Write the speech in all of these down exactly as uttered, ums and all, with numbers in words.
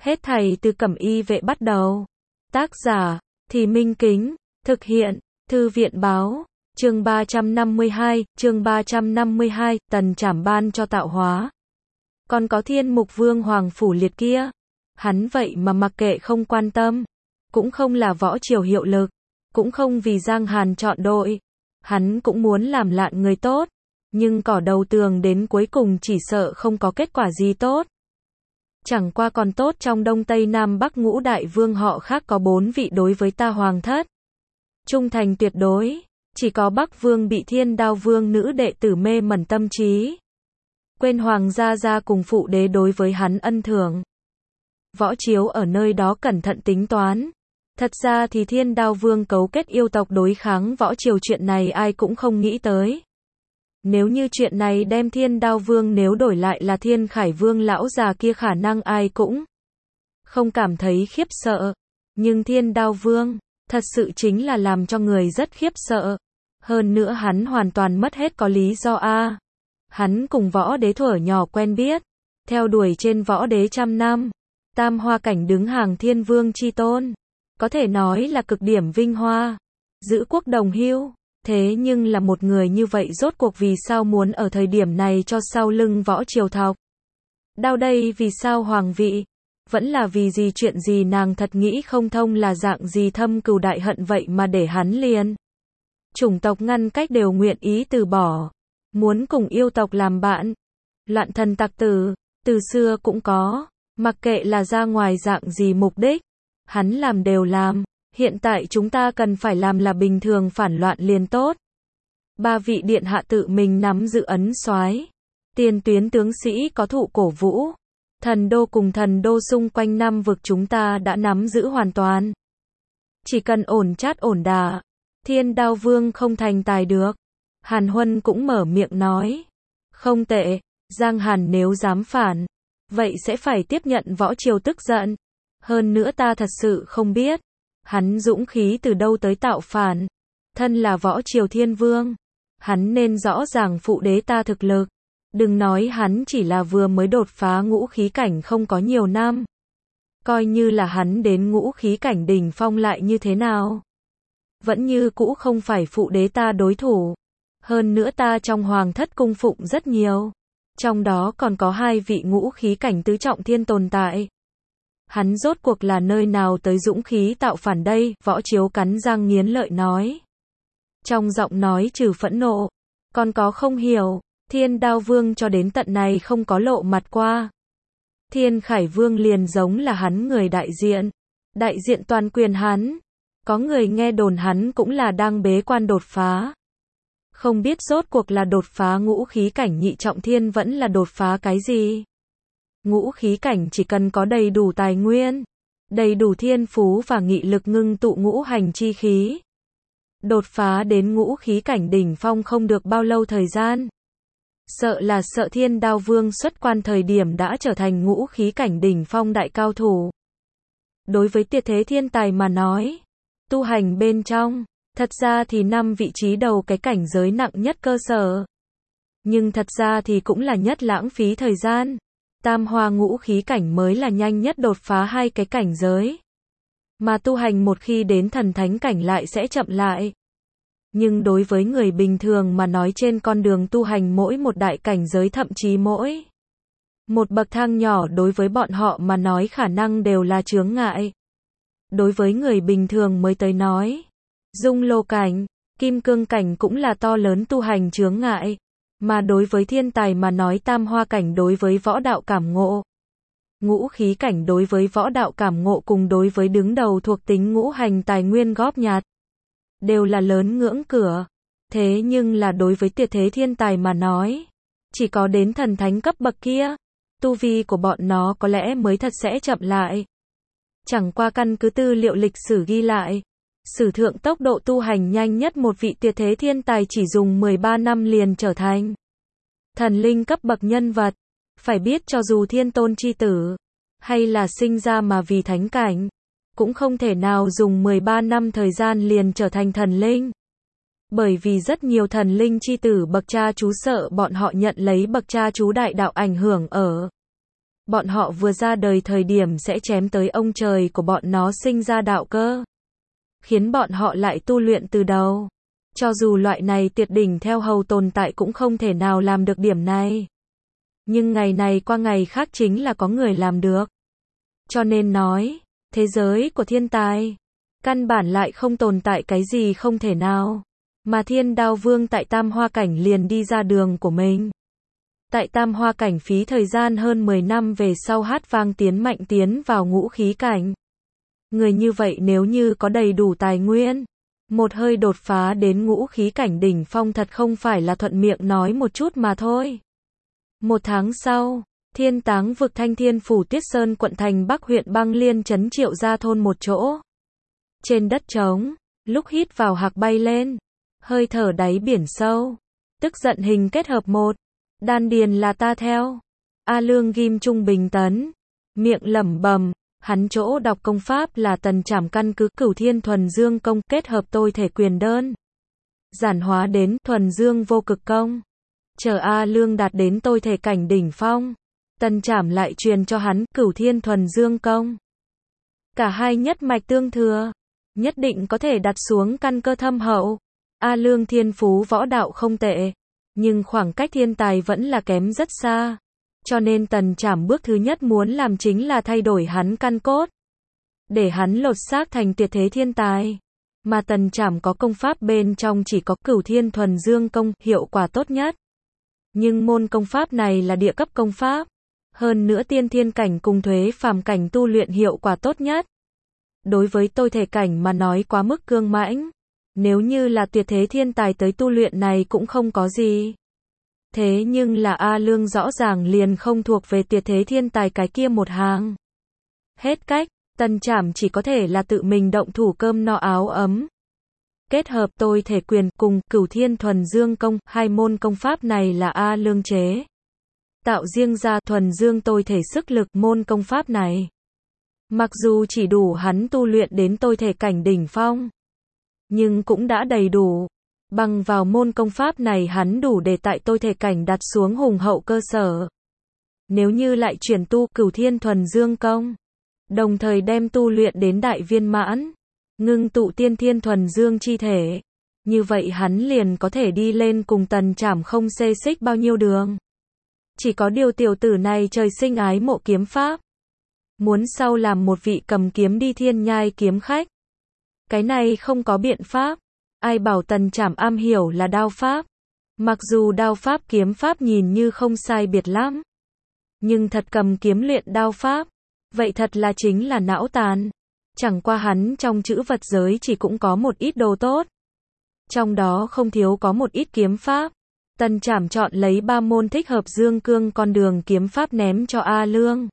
Hết thảy từ Cẩm Y Vệ bắt đầu. Tác giả, Thì Minh Kính, thực hiện, Thư viện báo, chương ba trăm năm mươi hai, chương ba trăm năm mươi hai, Tần Trảm ban cho tạo hóa. Còn có Thiên Mục Vương Hoàng Phủ Liệt kia, hắn vậy mà mặc kệ không quan tâm, cũng không là võ triều hiệu lực, cũng không vì Giang Hàn chọn đội, hắn cũng muốn làm lạn người tốt, nhưng cỏ đầu tường đến cuối cùng chỉ sợ không có kết quả gì tốt. Chẳng qua còn tốt trong Đông Tây Nam Bắc ngũ đại vương họ khác có bốn vị đối với ta hoàng thất trung thành tuyệt đối, chỉ có Bắc Vương bị Thiên Đao Vương nữ đệ tử mê mẩn tâm trí, quên hoàng gia gia cùng phụ đế đối với hắn ân thưởng. Võ Chiếu ở nơi đó cẩn thận tính toán, thật ra thì Thiên Đao Vương cấu kết yêu tộc đối kháng Võ Triều chuyện này ai cũng không nghĩ tới. Nếu như chuyện này đem Thiên Đao Vương nếu đổi lại là Thiên Khải Vương lão già kia khả năng ai cũng không cảm thấy khiếp sợ. Nhưng Thiên Đao Vương, thật sự chính là làm cho người rất khiếp sợ. Hơn nữa hắn hoàn toàn mất hết có lý do a. Hắn cùng võ đế thuở nhỏ quen biết, theo đuổi trên võ đế trăm năm, tam hoa cảnh đứng hàng thiên vương chi tôn. Có thể nói là cực điểm vinh hoa, giữ quốc đồng hưu. Thế nhưng là một người như vậy rốt cuộc vì sao muốn ở thời điểm này cho sau lưng võ triều thọc đau đây, vì sao hoàng vị, vẫn là vì gì, chuyện gì nàng thật nghĩ không thông, là dạng gì thâm cừu đại hận vậy mà để hắn liền chủng tộc ngăn cách đều nguyện ý từ bỏ, muốn cùng yêu tộc làm bạn. Loạn thần tặc tử, từ xưa cũng có, mặc kệ là ra ngoài dạng gì mục đích, hắn làm đều làm. Hiện tại chúng ta cần phải làm là bình thường phản loạn liền tốt. Ba vị điện hạ tự mình nắm giữ ấn soái, tiền tuyến tướng sĩ có thụ cổ vũ, thần đô cùng thần đô xung quanh năm vực chúng ta đã nắm giữ hoàn toàn. Chỉ cần ổn chát ổn đà, Thiên Đao Vương không thành tài được. Hàn Huân cũng mở miệng nói, không tệ, Giang Hàn nếu dám phản, vậy sẽ phải tiếp nhận võ triều tức giận. Hơn nữa ta thật sự không biết hắn dũng khí từ đâu tới tạo phản. Thân là võ triều thiên vương, hắn nên rõ ràng phụ đế ta thực lực. Đừng nói hắn chỉ là vừa mới đột phá ngũ khí cảnh không có nhiều năm, coi như là hắn đến ngũ khí cảnh đỉnh phong lại như thế nào, vẫn như cũ không phải phụ đế ta đối thủ. Hơn nữa ta trong hoàng thất cung phụng rất nhiều, trong đó còn có hai vị ngũ khí cảnh tứ trọng thiên tồn tại. Hắn rốt cuộc là nơi nào tới dũng khí tạo phản đây? Võ Chiếu cắn răng nghiến lợi nói. Trong giọng nói trừ phẫn nộ, còn có không hiểu. Thiên Đao Vương cho đến tận này không có lộ mặt qua. Thiên Khải Vương liền giống là hắn người đại diện, đại diện toàn quyền hắn. Có người nghe đồn hắn cũng là đang bế quan đột phá. Không biết rốt cuộc là đột phá ngũ khí cảnh nhị trọng thiên vẫn là đột phá cái gì. Ngũ khí cảnh chỉ cần có đầy đủ tài nguyên, đầy đủ thiên phú và nghị lực ngưng tụ ngũ hành chi khí. Đột phá đến ngũ khí cảnh đỉnh phong không được bao lâu thời gian. Sợ là sợ Thiên Đao Vương xuất quan thời điểm đã trở thành ngũ khí cảnh đỉnh phong đại cao thủ. Đối với tuyệt thế thiên tài mà nói, tu hành bên trong, thật ra thì năm vị trí đầu cái cảnh giới nặng nhất cơ sở. Nhưng thật ra thì cũng là nhất lãng phí thời gian. Tam hoa ngũ khí cảnh mới là nhanh nhất đột phá hai cái cảnh giới. Mà tu hành một khi đến thần thánh cảnh lại sẽ chậm lại. Nhưng đối với người bình thường mà nói, trên con đường tu hành mỗi một đại cảnh giới thậm chí mỗi một bậc thang nhỏ đối với bọn họ mà nói khả năng đều là chướng ngại. Đối với người bình thường mới tới nói, dung lô cảnh, kim cương cảnh cũng là to lớn tu hành chướng ngại. Mà đối với thiên tài mà nói, tam hoa cảnh đối với võ đạo cảm ngộ, ngũ khí cảnh đối với võ đạo cảm ngộ cùng đối với đứng đầu thuộc tính ngũ hành tài nguyên góp nhặt, đều là lớn ngưỡng cửa. Thế nhưng là đối với tuyệt thế thiên tài mà nói, chỉ có đến thần thánh cấp bậc kia, tu vi của bọn nó có lẽ mới thật sẽ chậm lại. Chẳng qua căn cứ tư liệu lịch sử ghi lại, sử thượng tốc độ tu hành nhanh nhất một vị tuyệt thế thiên tài chỉ dùng mười ba năm liền trở thành thần linh cấp bậc nhân vật. Phải biết cho dù thiên tôn chi tử, hay là sinh ra mà vì thánh cảnh, cũng không thể nào dùng mười ba năm thời gian liền trở thành thần linh. Bởi vì rất nhiều thần linh chi tử bậc cha chú sợ bọn họ nhận lấy bậc cha chú đại đạo ảnh hưởng ở bọn họ vừa ra đời thời điểm sẽ chém tới ông trời của bọn nó sinh ra đạo cơ. Khiến bọn họ lại tu luyện từ đầu. Cho dù loại này tuyệt đỉnh theo hầu tồn tại cũng không thể nào làm được điểm này. Nhưng ngày này qua ngày khác chính là có người làm được. Cho nên nói, thế giới của thiên tài, căn bản lại không tồn tại cái gì không thể nào. Mà Thiên Đao Vương tại Tam Hoa Cảnh liền đi ra đường của mình. Tại Tam Hoa Cảnh phí thời gian hơn mười năm về sau hát vang tiến mạnh tiến vào ngũ khí cảnh. Người như vậy nếu như có đầy đủ tài nguyên, một hơi đột phá đến ngũ khí cảnh đỉnh phong thật không phải là thuận miệng nói một chút mà thôi. Một tháng sau, Thiên Táng vực Thanh Thiên phủ Tuyết Sơn quận thành Bắc huyện Băng Liên trấn Triệu Gia thôn một chỗ. Trên đất trống, lúc hít vào hạc bay lên, hơi thở đáy biển sâu, tức giận hình kết hợp một, đan điền là ta theo. A Lương ghim trung bình tấn, miệng lẩm bẩm, hắn chỗ đọc công pháp là Tần Trảm căn cứ Cửu Thiên Thuần Dương công kết hợp tôi thể quyền đơn. Giản hóa đến Thuần Dương vô cực công. Chờ A Lương đạt đến tôi thể cảnh đỉnh phong, Tần Trảm lại truyền cho hắn Cửu Thiên Thuần Dương công. Cả hai nhất mạch tương thừa, nhất định có thể đặt xuống căn cơ thâm hậu. A Lương thiên phú võ đạo không tệ, nhưng khoảng cách thiên tài vẫn là kém rất xa. Cho nên Tần Trảm bước thứ nhất muốn làm chính là thay đổi hắn căn cốt, để hắn lột xác thành tuyệt thế thiên tài. Mà Tần Trảm có công pháp bên trong chỉ có Cửu Thiên Thuần Dương công, hiệu quả tốt nhất. Nhưng môn công pháp này là địa cấp công pháp, hơn nữa tiên thiên cảnh cùng thuế phàm cảnh tu luyện hiệu quả tốt nhất. Đối với tôi thể cảnh mà nói quá mức cương mãnh, nếu như là tuyệt thế thiên tài tới tu luyện này cũng không có gì. Thế nhưng là A Lương rõ ràng liền không thuộc về tuyệt thế thiên tài cái kia một hàng. Hết cách, Tần Trảm chỉ có thể là tự mình động thủ cơm no áo ấm. Kết hợp tôi thể quyền cùng Cửu Thiên Thuần Dương công, hai môn công pháp này là A Lương chế tạo riêng ra thuần dương tôi thể sức lực môn công pháp này. Mặc dù chỉ đủ hắn tu luyện đến tôi thể cảnh đỉnh phong, nhưng cũng đã đầy đủ. Bằng vào môn công pháp này hắn đủ để tại tôi thể cảnh đặt xuống hùng hậu cơ sở. Nếu như lại chuyển tu Cửu Thiên Thuần Dương công, đồng thời đem tu luyện đến đại viên mãn, ngưng tụ tiên thiên thuần dương chi thể, như vậy hắn liền có thể đi lên cùng Tần Trảm không xê xích bao nhiêu đường. Chỉ có điều tiểu tử này trời sinh ái mộ kiếm pháp, muốn sau làm một vị cầm kiếm đi thiên nhai kiếm khách. Cái này không có biện pháp. Ai bảo Tần Trảm am hiểu là đao pháp. Mặc dù đao pháp kiếm pháp nhìn như không sai biệt lắm, nhưng thật cầm kiếm luyện đao pháp, vậy thật là chính là não tàn. Chẳng qua hắn trong chữ vật giới chỉ cũng có một ít đồ tốt, trong đó không thiếu có một ít kiếm pháp. Tần Trảm chọn lấy ba môn thích hợp dương cương con đường kiếm pháp ném cho A Lương,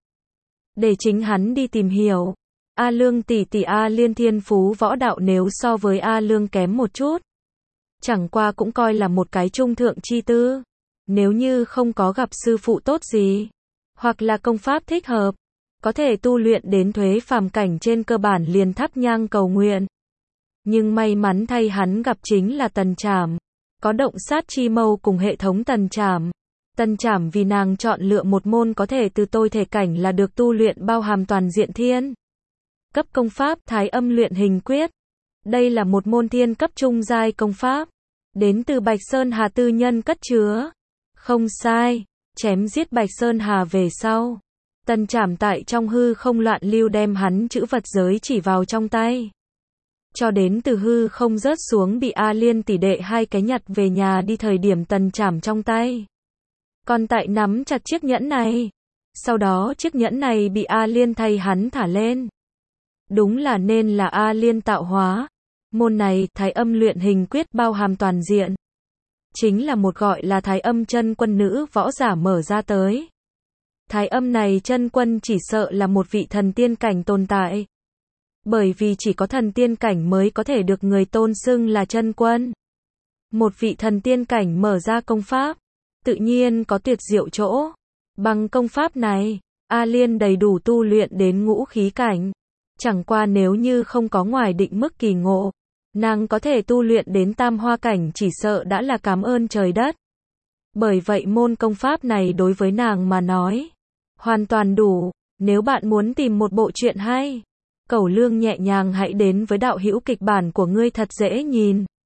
để chính hắn đi tìm hiểu. A Lương tỷ tỷ A Liên thiên phú võ đạo nếu so với A Lương kém một chút, chẳng qua cũng coi là một cái trung thượng chi tư. Nếu như không có gặp sư phụ tốt gì, hoặc là công pháp thích hợp, có thể tu luyện đến thuế phàm cảnh trên cơ bản liền thắp nhang cầu nguyện. Nhưng may mắn thay hắn gặp chính là Tần Trảm, có động sát chi mâu cùng hệ thống Tần Trảm. Tần Trảm vì nàng chọn lựa một môn có thể từ tôi thể cảnh là được tu luyện bao hàm toàn diện thiên cấp công pháp Thái Âm Luyện Hình Quyết. Đây là một môn thiên cấp trung giai công pháp, đến từ Bạch Sơn Hà tư nhân cất chứa. Không sai, chém giết Bạch Sơn Hà về sau, Tần Trảm tại trong hư không loạn lưu đem hắn chữ vật giới chỉ vào trong tay, cho đến từ hư không rớt xuống bị A Liên tỷ đệ hai cái nhặt về nhà đi thời điểm Tần Trảm trong tay còn tại nắm chặt chiếc nhẫn này. Sau đó chiếc nhẫn này bị A Liên thay hắn thả lên. Đúng là nên là A Liên tạo hóa. Môn này, Thái Âm Luyện Hình Quyết bao hàm toàn diện, chính là một gọi là Thái Âm chân quân nữ võ giả mở ra tới. Thái Âm này chân quân chỉ sợ là một vị thần tiên cảnh tồn tại. Bởi vì chỉ có thần tiên cảnh mới có thể được người tôn xưng là chân quân. Một vị thần tiên cảnh mở ra công pháp, tự nhiên có tuyệt diệu chỗ. Bằng công pháp này, A Liên đầy đủ tu luyện đến ngũ khí cảnh. Chẳng qua nếu như không có ngoài định mức kỳ ngộ, nàng có thể tu luyện đến tam hoa cảnh chỉ sợ đã là cảm ơn trời đất. Bởi vậy môn công pháp này đối với nàng mà nói, hoàn toàn đủ. Nếu bạn muốn tìm một bộ truyện hay, cẩu lương nhẹ nhàng hãy đến với đạo hữu kịch bản của ngươi thật dễ nhìn.